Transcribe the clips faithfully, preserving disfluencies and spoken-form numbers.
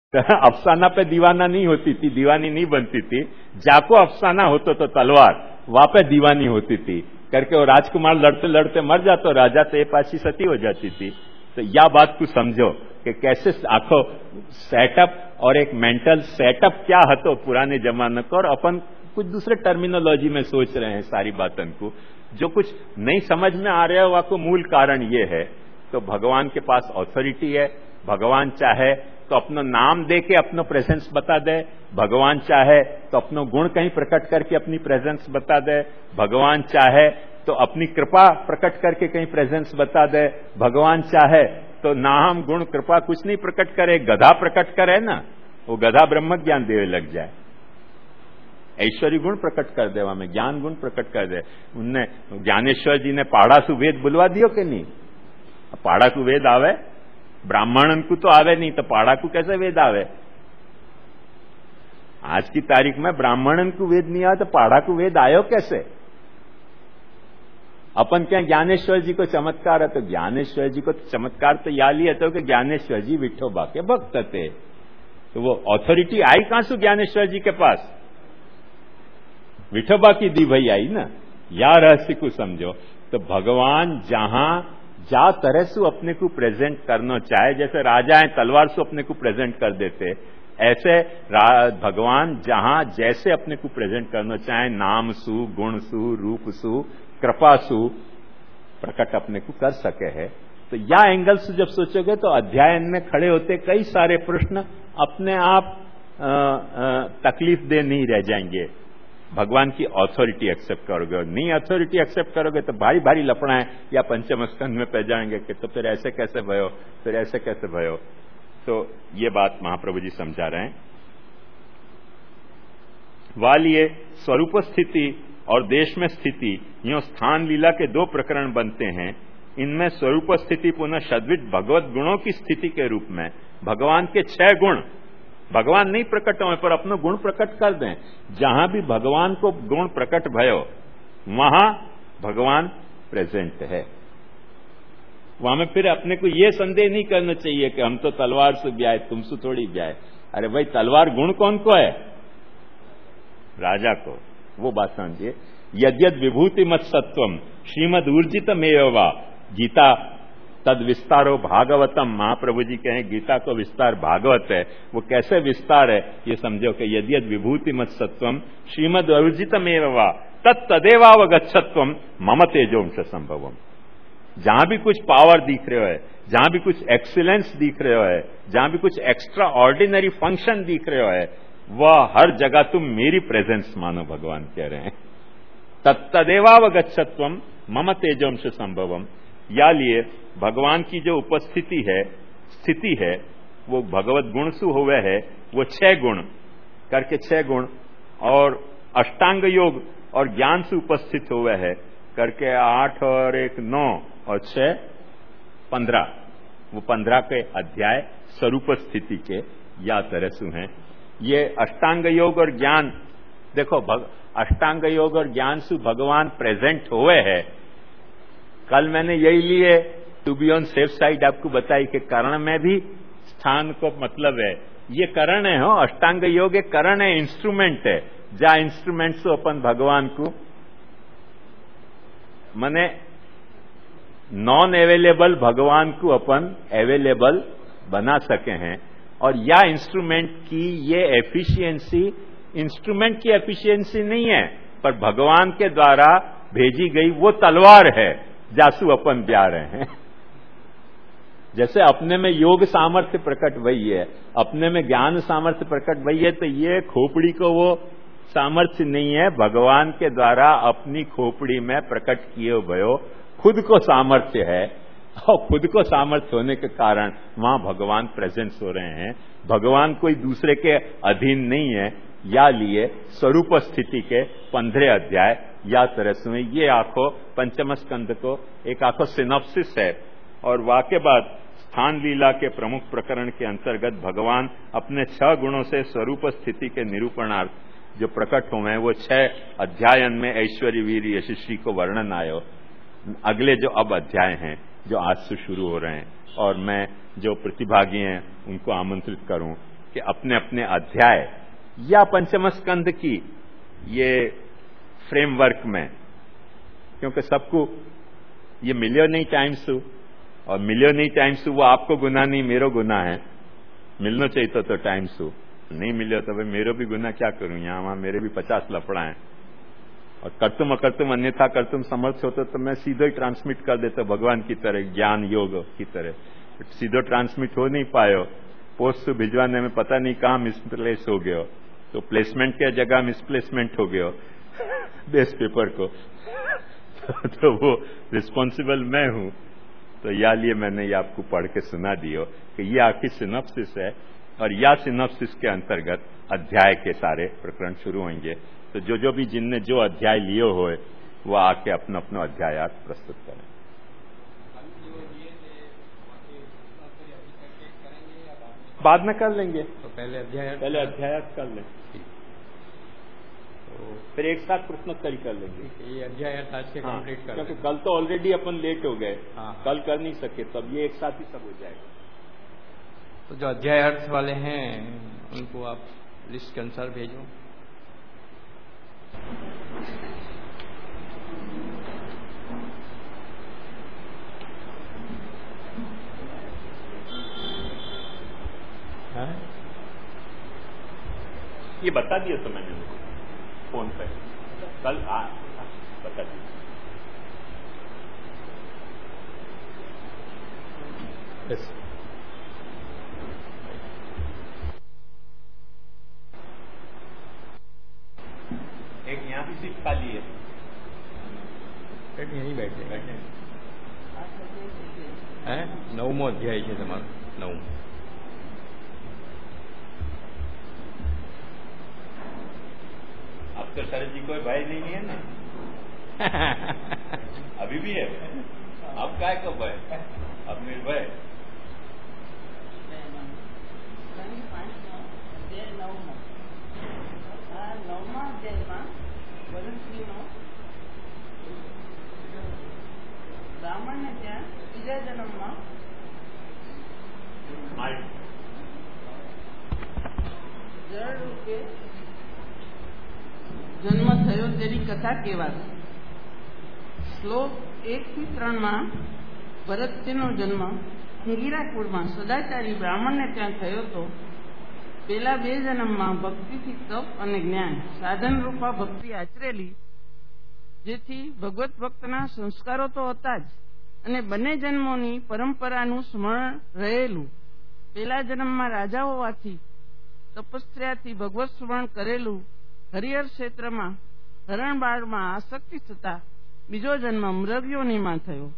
अफसाना पे दीवाना नहीं होती थी, दीवानी नहीं बनती थी। जाको अफसाना होता तो तलवार वहां पे दीवानी होती थी करके वो राजकुमार लड़ते लड़ते मर जाता, राजा तो पाची सती हो जाती थी। तो यह बात को समझो कि कैसे आखो सेटअप और एक मेंटल सेटअप क्या हतो पुराने जमाने को, और अपन कुछ दूसरे टर्मिनोलॉजी में सोच रहे हैं सारी बातों को। जो कुछ नहीं समझ में आ रहा है वह को मूल कारण ये है। तो भगवान के पास ऑथोरिटी है, भगवान चाहे तो अपना नाम दे के अपना प्रेजेंस बता दे, भगवान चाहे तो अपना गुण कहीं प्रकट करके अपनी प्रेजेंस बता दे, भगवान चाहे तो अपनी कृपा प्रकट करके कहीं प्रेजेंस बता दे, भगवान चाहे तो नाम गुण कृपा कुछ नहीं प्रकट करे, गधा प्रकट करे ना, वो गधा ब्रह्म ज्ञान देवे लग जाए। ऐश्वर्य गुण प्रकट कर दे, में ज्ञान गुण प्रकट कर दे। उनने ज्ञानेश्वर जी ने पहाड़ा सु वेद बुलवा दियो कि नहीं? पहाड़ा को वेद आवे, ब्राह्मण को तो आवे नहीं, तो पहाड़ा को कैसे वेद आवे? आज की तारीख में ब्राह्मण को वेद नहीं आया तो पहाड़ा को वेद आयो कैसे? अपन क्या ज्ञानेश्वर जी को चमत्कार है, तो ज्ञानेश्वर जी को चमत्कार तो या लिया तो कि ज्ञानेश्वर जी विठोबा के भक्त थे, तो वो ऑथोरिटी आई कहां से ज्ञानेश्वर जी के पास? विठोबा की दी भई आई ना। या रहस्य को समझो। तो भगवान जहां जा तरह से अपने को प्रेजेंट करना चाहे, जैसे राजाएं तलवार से अपने को प्रेजेंट कर देते, ऐसे भगवान जहां जैसे अपने को प्रेजेंट करना चाहे, नाम सु, गुण सु, रूप सु, कृपा सु प्रकट अपने को कर सके है। तो या एंगल से जब सोचोगे तो अध्याय में खड़े होते कई सारे प्रश्न अपने आप आ, आ, तकलीफ दे नहीं रह जाएंगे। भगवान की अथॉरिटी एक्सेप्ट करोगे और नहीं अथॉरिटी एक्सेप्ट करोगे तो भारी भारी लफड़ाएं या पंचम स्कंध में पै जाएंगे कि तो फिर ऐसे कैसे भयो, फिर ऐसे कैसे भयो। तो ये बात महाप्रभु जी समझा रहे हैं। वालिए स्वरूप स्थिति और देश में स्थिति, यो स्थान लीला के दो प्रकरण बनते हैं। इनमें स्वरूप स्थिति पुनः शद्वित भगवत गुणों की स्थिति के रूप में भगवान के छह गुण, भगवान नहीं प्रकट हुए पर अपने गुण प्रकट कर दें। जहां भी भगवान को गुण प्रकट भयो वहां भगवान प्रेजेंट है। वहां में फिर अपने को यह संदेह नहीं करना चाहिए कि हम तो तलवार से ब्याए, तुमसे थोड़ी ब्याए। अरे भाई तलवार गुण कौन को है? राजा को। वो बात समझिए। यद्यद विभूति मत सत्वम श्रीमद ऊर्जित मेवा गीता तद विस्तारो भागवतम। महाप्रभु जी कहें गीता को विस्तार भागवत है। वो कैसे विस्तार है ये समझो कि यद्यद विभूति मत सत्वम श्रीमद ऊर्जितमेव तत्तदेवावगच्छत्वम मम तेजोंश संभवम। जहां भी कुछ पावर दिख रहे हो, जहां भी कुछ एक्सीलेंस दिख रहे हो, जहां भी कुछ एक्स्ट्रा ऑर्डिनरी फंक्शन दिख रहे हो, वह हर जगह तुम मेरी प्रेजेंस मानो, भगवान कह रहे हैं। तत्तदेवावगच्छत्वम मम तेजोंश संभवम। या लिए भगवान की जो उपस्थिति है, स्थिति है, वो भगवत गुण सु हुए है। वो छह गुण करके छह गुण और अष्टांग योग और ज्ञान से उपस्थित हुए है करके आठ और एक नौ और छह पंद्रह। वो पंद्रह के अध्याय स्वरूप स्थिति के या तरह से हैं। ये अष्टांग योग और ज्ञान देखो, अष्टांग योग और ज्ञान से भगवान प्रेजेंट हुए है। कल मैंने यही लिए to be on safe side आपको बताई कि करण में भी स्थान को मतलब है। ये करण है, हो अष्टांग योग एक करण है, इंस्ट्रूमेंट है। जा इंस्ट्रूमेंट से अपन भगवान को माने नॉन अवेलेबल भगवान को अपन अवेलेबल बना सके हैं। और या इंस्ट्रूमेंट की ये एफिशिएंसी इंस्ट्रूमेंट की एफिशिएंसी नहीं है, पर भगवान के द्वारा भेजी गई वो तलवार है जासू अपन ब्या रहे हैं। जैसे अपने में योग सामर्थ्य प्रकट वही है, अपने में ज्ञान सामर्थ्य प्रकट वही है, तो ये खोपड़ी को वो सामर्थ्य नहीं है, भगवान के द्वारा अपनी खोपड़ी में प्रकट किए भयो खुद को सामर्थ्य है। और खुद को सामर्थ्य होने के कारण वहां भगवान प्रेजेंस हो रहे हैं। भगवान कोई दूसरे के अधीन नहीं है। या लिए स्वरूप स्थिति के पंद्रह अध्याय या तरह से ये आंखों पंचम स्कंद को एक आंखों सिनॉप्सिस है। और वाक्य बाद स्थान लीला के प्रमुख प्रकरण के अंतर्गत भगवान अपने छह गुणों से स्वरूप स्थिति के निरूपणार्थ जो प्रकट हुए हैं वो छह अध्यायन में ऐश्वर्य वीर यशस्वी को वर्णन आयो। अगले जो अब अध्याय हैं जो आज से शुरू हो रहे हैं, और मैं जो प्रतिभागी हैं उनको आमंत्रित करूं कि अपने अपने अध्याय या पंचम स्कंध की ये फ्रेमवर्क में, क्योंकि सबको ये मिलियो नहीं टाइम्स और मिलियो नहीं टाइम्स वो आपको गुना नहीं मेरो गुना है, मिलना चाहिए तो, तो टाइम्स नहीं मिले तो भाई मेरो भी गुना क्या करूं, यहां वहां मेरे भी पचास लफड़ा हैं और करतुम अकर्तुम अन्यथा करतुम समर्थ होते तो मैं सीधे ही ट्रांसमिट कर देता भगवान की तरह, ज्ञान योग की तरह। सीधो ट्रांसमिट हो नहीं पायो, पोस्ट भिजवाने में पता नहीं कहां मिसप्लेस हो गयो, तो प्लेसमेंट के जगह मिसप्लेसमेंट हो गयो बेस पेपर को तो वो रिस्पॉन्सिबल मैं हूं। तो या लिए मैंने ये आपको पढ़ के सुना दियो कि ये आखिर सिनॉप्सिस है और या सिनॉप्सिस के अंतर्गत अध्याय के सारे प्रकरण शुरू होंगे। तो जो जो भी जिनने जो अध्याय लिए हुए वो आके अपना अपना अध्याय प्रस्तुत करें। बाद में कर लेंगे, तो पहले अध्याय पहले अध्याय कर लें, तो फिर एक साथ प्रश्नोत्तरी कर लेंगे। ये अध्याय आज के कंप्लीट कर, क्योंकि कल तो ऑलरेडी अपन लेट हो गए, हाँ, कल कर नहीं सके, तब ये एक साथ ही सब हो जाएगा। तो जो अध्याय अर्थ वाले हैं उनको आप लिस्ट के अनुसार भेजो। हाँ? ये बता दिया तो मैंने उनको फोन पे, कल आ बता दिया। yes. एक यहाँ भी सीट खाली है, यहीं बैठे बैठे हैं। नवमो अध्याय है તમારો, नव। अब तो शरद जी कोई भाई नहीं है ना अभी भी है, अब काय कब है, अब निर्भय બ્રાહ્મણ ને ત્યાં બીજા જન્મમાં જળ રૂપે જન્મ થયો તેની કથા કહેવાશે. શ્લોક એક થી ત્રણ માં ભરતજીનો જન્મ અંગીરા કુળમાં સદાચારી બ્રાહ્મણને ત્યાં થયો હતો. પેલા બે જન્મમાં ભક્તિથી તપ અને જ્ઞાન સાધન રૂપા ભક્તિ આચરેલી, જેથી ભગવત ભક્તના સંસ્કારો તો હતા જ અને બંને જન્મોની પરંપરાનું સ્મરણ રહેલું. પેલા જન્મમાં રાજા હોવાથી તપસ્યાથી ભગવત સ્મરણ કરેલું હરિહર ક્ષેત્રમાં હરણબાળમાં આસક્તિ થતા બીજો જન્મ મૃગયોનીમાં થયો.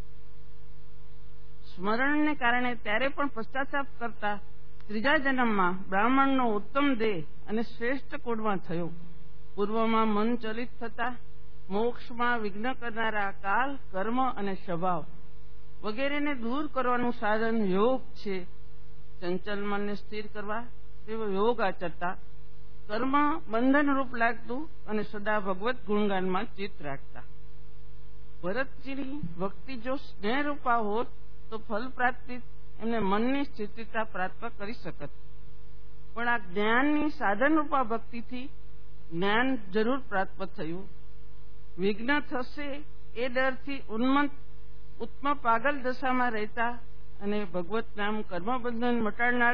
સ્મરણને કારણે ત્યારે પણ પશ્ચાતાપ કરતા ત્રીજા જન્મમાં બ્રાહ્મણનો ઉત્તમ દેહ અને શ્રેષ્ઠ કુળમાં થયો. પૂર્વમાં મન ચલિત થતા મોક્ષમાં વિઘ્ન કરનારા કાલ, કર્મ અને સ્વભાવ વગેરેને દૂર કરવાનું સાધન યોગ છે. ચંચલ મનને સ્થિર કરવા તેવો યોગ આચરતા, કર્મ બંધનરૂપ લાગતું અને સદા ભગવત ગુણગાનમાં ચિત્ત રાખતા. ભરતજીની ભક્તિ જો સ્નેહરૂપા હોત તો ફલ પ્રાપ્તિ એમને મનની સ્થિરતા પ્રાપ્ત કરી શકત. પણ આ જ્ઞાનની સાધનરૂપા ભક્તિથી જ્ઞાન જરૂર પ્રાપ્ત થયું. વિઘ્ન થશે એ ડરથી ઉન્મત્ત ઉત્તમ પાગલ દશામાં રહેતા અને ભગવત નામ કર્મબંધન મટાડનાર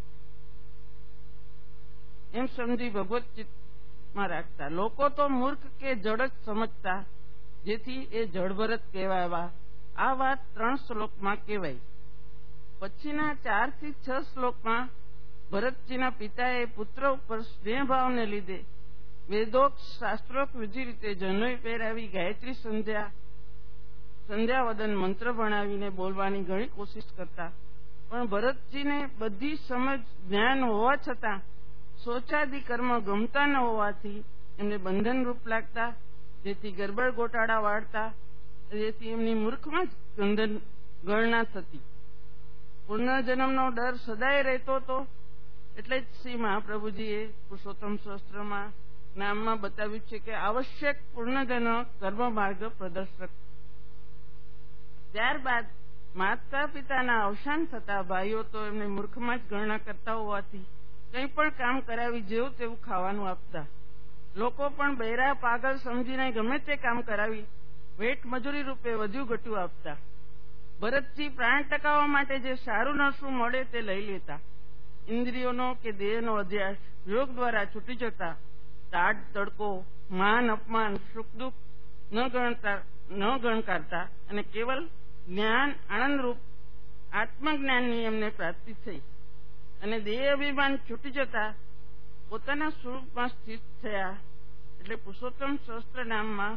એમ સમજી ભગવત ચિત્તમાં રાખતા. લોકો તો મૂર્ખ કે જડ જ સમજતા, જેથી એ જળભરત કહેવાયા. આ વાત ત્રણ શ્લોકમાં કહેવાય. પછીના ચાર થી છ શ્લોકમાં ભરતજીના પિતાએ પુત્ર ઉપર સ્નેહભાવને લીધે વેદોક્ત શાસ્ત્રોક્ત વિધિ રીતે જનોઈ પહેરાવી ગાયત્રી સંધ્યા સંધ્યાવદન મંત્ર ભણાવીને બોલવાની ઘણી કોશિશ કરતા. પણ ભરતજીને બધી સમજ જ્ઞાન હોવા છતાં શોચાદિ કર્મ ગમતા ન હોવાથી એમને બંધનરૂપ લાગતા, જેથી ગરબડ ગોટાળા વાળતા, જેથી એમની મૂર્ખમાં જ ગંધન ગણના થતી. પુનર્જન્મનો ડર સદાય રહેતો હતો. એટલે જ શ્રી મહાપ્રભુજીએ પુરુષોત્તમ શાસ્ત્રમાં નામમાં બતાવ્યું છે કે આવશ્યક પૂર્ણજન્મ કર્મ માર્ગ પ્રદર્શક. ત્યારબાદ માતા પિતાના અવસાન થતા ભાઈઓ તો એમને મૂર્ખમાં જ ગણના કરતા હોવાથી કંઈ પણ કામ કરાવી જેવું તેવું ખાવાનું આપતા. લોકો પણ બૈરા પાગલ સમજીને ગમે તે કામ કરાવી વેઠ મજૂરી રૂપે વધુ ઘટ્યું આપતા. ભરતજી પ્રાણ ટકાવવા માટે જે સારું નરસું મળે તે લઈ લેતા. ઇન્દ્રિયોનો કે દેહનો અધ્યાસ યોગ દ્વારા છૂટી જતા. તાડ તડકો, માન અપમાન, સુખ દુઃખ ન ગણતા ન ગણકારતા અને કેવલ જ્ઞાન આનંદરૂપ આત્મજ્ઞાનની એમને પ્રાપ્તિ થઈ અને દેહ અભિમાન છૂટી જતા પોતાના સ્વરૂપમાં સ્થિત થયા. એટલે પુરુષોત્તમ સહસ્ત્ર નામમાં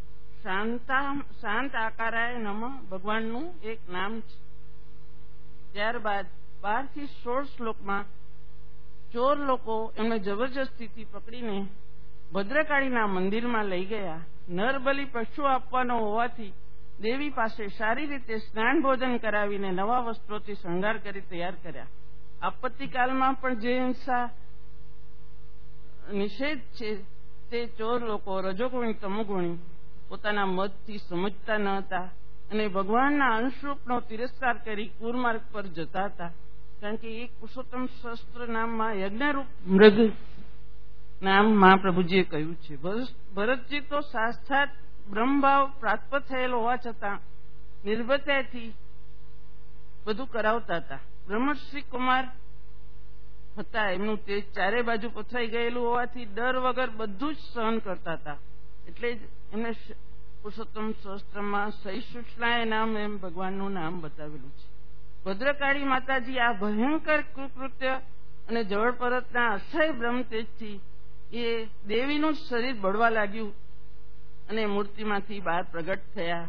શાંત આકારાય નમઃ ભગવાનનું એક નામ છે. ત્યારબાદ બાર થી સોળ શ્લોકમાં ચોર લોકો એમને જબરજસ્તીથી પકડીને ભદ્રકાળીના મંદિરમાં લઈ ગયા. નરબલી પશુ આપવાનો હોવાથી દેવી પાસે સારી રીતે સ્નાન ભોજન કરાવીને નવા વસ્ત્રોથી શણગાર કરી તૈયાર કર્યા. આપત્તિકાળમાં પણ જે હિંસા નિષેધ છે તે ચોર લોકો રજોગુણી તમોગુણી પોતાના મતથી સમજતા ન હતા અને ભગવાનના અંશરૂપનો તિરસ્કાર કરી કુરમાર્ગ પર જતા હતા. કારણ કે એક પુરુષોત્તમ શસ્ત્ર નામમાં યજ્ઞરૂપ મૃગ નામ મહાપ્રભુજીએ કહ્યું છે. ભરતજી તો સાક્ષાત બ્રહ્મભાવ પ્રાપ્ત થયેલો હોવા છતાં નિર્ભયતાથી બધું કરાવતા હતા. બ્રહ્મશ્રી કુમાર હતા. એમનું તેજ ચારે બાજુ પથરાઈ ગયેલું હોવાથી ડર વગર બધું જ સહન કરતા હતા. એટલે જ એમને પુરુષોત્તમ સહસ્ત્રમાં સહિષ્ણુષ્ણાય નામ એમ ભગવાનનું નામ બતાવેલું છે. ભદ્રકાળી માતાજી આ ભયંકર કૃકૃત્ય અને જળ પરતના અસહ્ય બ્રહ્મ તેજથી એ દેવીનું શરીર બળવા લાગ્યું અને મૂર્તિમાંથી બહાર પ્રગટ થયા.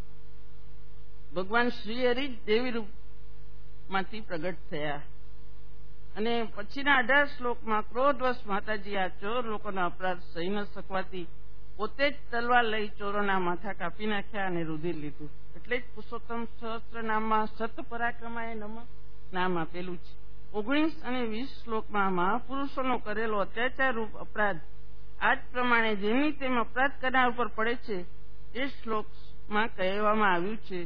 ભગવાન શ્રી હરિ જ દેવી રૂપમાંથી પ્રગટ થયા. અને પછીના અઢાર શ્લોકમાં ક્રોધવશ માતાજી આ ચોર લોકોના અપરાધ સહી ન શકવાથી પોતે જ તલવાર લઈ ચોરોના માથા કાપી નાખ્યા અને રુધિર લીધું. એટલે જ પુરુષોત્તમ સહસ્ત્ર નામમાં સત પરાક્રમાય નમઃ નામ આપેલું છે. ઓગણીસ અને વીસ શ્લોકમાં મહાપુરુષોનો કરેલો અત્યાચાર રૂપ અપરાધ આ જ પ્રમાણે જેમની તેમ અપરાધ કરનાર ઉપર પડે છે એ શ્લોકમાં કહેવામાં આવ્યું છે.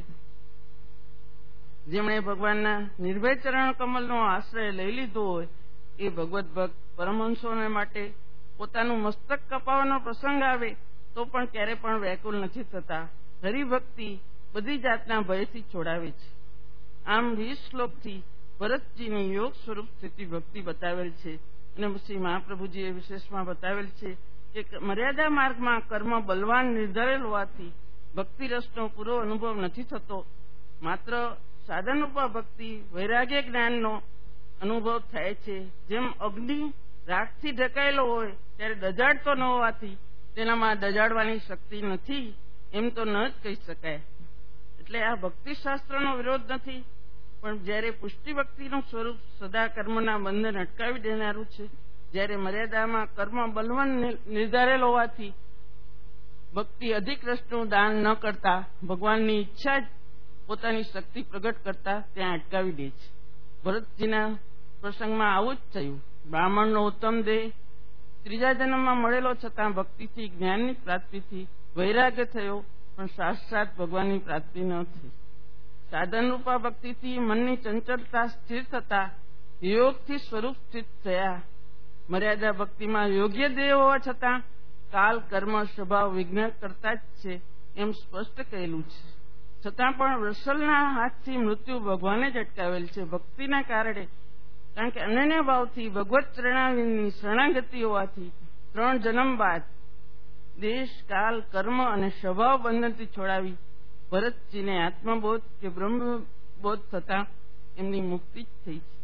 જેમણે ભગવાનના નિર્ભય ચરણ કમલનો આશ્રય લઈ લીધો હોય એ ભગવત ભક્ત પરમહંસોને માટે પોતાનું મસ્તક કપાવવાનો પ્રસંગ આવે તો પણ ક્યારે પણ વ્યાકુલ નથી થતા. હરિભક્તિ બધી જાતના ભયથી છોડાવે છે. આમ વીસ શ્લોકથી ભરતજીની યોગ સ્વરૂપ સ્થિતિ ભક્તિ બતાવેલ છે. અને શ્રી મહાપ્રભુજીએ વિશેષમાં બતાવેલ છે કે મર્યાદા માર્ગમાં કર્મ બલવાન નિર્ધારેલ હોવાથી ભક્તિ રસનો પૂરો અનુભવ નથી થતો. માત્ર સાધનરૂપા ભક્તિ વૈરાગ્ય જ્ઞાનનો અનુભવ થાય છે. જેમ અગ્નિ રાખથી ઢકાયેલો હોય ત્યારે દજાડતો ન હોવાથી તેનામાં દજાડવાની શક્તિ નથી એમ તો ન જ કહી શકાય. એટલે આ ભક્તિશાસ્ત્રનો વિરોધ નથી, પણ જ્યારે પુષ્ટિ ભક્તિનું સ્વરૂપ સદા કર્મના બંધન અટકાવી દેનારું છે, જ્યારે મર્યાદામાં કર્મ બલવાન નિર્ધારેલ હોવાથી ભક્તિ અધિક રસનું દાન ન કરતા ભગવાનની ઈચ્છા જ પોતાની શક્તિ પ્રગટ કરતા ત્યાં અટકાવી દે છે. ભરતજીના પ્રસંગમાં આવું જ થયું. બ્રાહ્મણનો ઉત્તમ દેહ ત્રીજા જન્મમાં મળેલો છતાં ભક્તિથી જ્ઞાનની પ્રાપ્તિથી વૈરાગ્ય થયો, પણ સાક્ષાત ભગવાનની પ્રાપ્તિ ન થઈ. સાધનરૂપા ભક્તિથી મનની ચંચળતા સ્થિર થતા યોગથી સ્વરૂપ સ્થિત થયા. મર્યાદા ભક્તિમાં યોગ્ય દેહ હોવા છતાં કાલ કર્મ સ્વભાવ વિઘ્ન કરતા જ છે એમ સ્પષ્ટ કહેલું છે. છતાં પણ વૃષલના હાથથી મૃત્યુ ભગવાને જ અટકાવેલ છે ભક્તિના કારણે. કારણ કે અનન્ય ભાવથી ભગવત ચરણાવીની શરણાગતિ હોવાથી ત્રણ જન્મ બાદ દેશ કાલ કર્મ અને સ્વભાવ બંધનથી છોડાવી ભરતજીને આત્મબોધ કે બ્રહ્મબોધ થતા એમની મુક્તિ જ થઈ છે.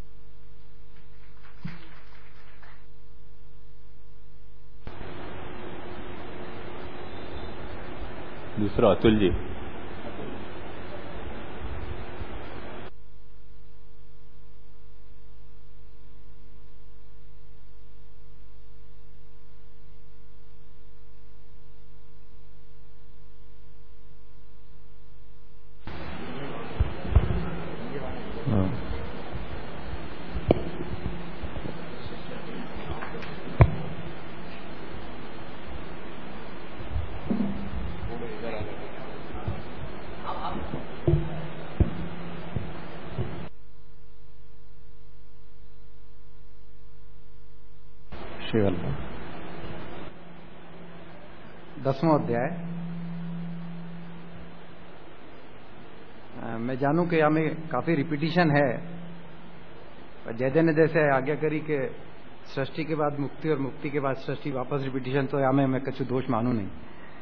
दूसरा अतुल जी. श्री वल्लभ। दसवां अध्याय। मैं जानूं कि हमें काफी रिपीटिशन है, पर जैसे ने जैसे आज्ञा करी कि सृष्टि के बाद मुक्ति और मुक्ति के बाद सृष्टि वापस रिपीटिशन, तो हमें मैं कछु दोष मानू नहीं।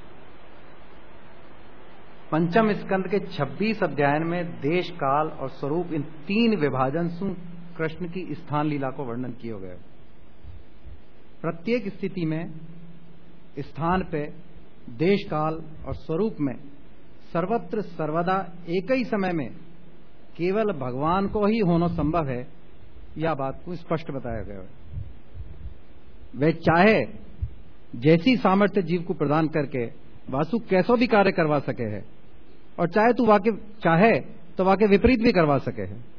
पंचम स्कंद के छब्बीस अध्याय में देश, काल और स्वरूप, इन तीन विभाजन से कृष्ण की स्थान लीला को वर्णन किया गया। प्रत्येक स्थिति में स्थान पे, देश, काल और स्वरूप में सर्वत्र सर्वदा एक ही समय में केवल भगवान को ही होना संभव है, यह बात को स्पष्ट बताया गया है। वे चाहे जैसी सामर्थ्य जीव को प्रदान करके वासु कैसो भी कार्य करवा सके है, और चाहे तो वाके चाहे तो वाके विपरीत भी करवा सके है।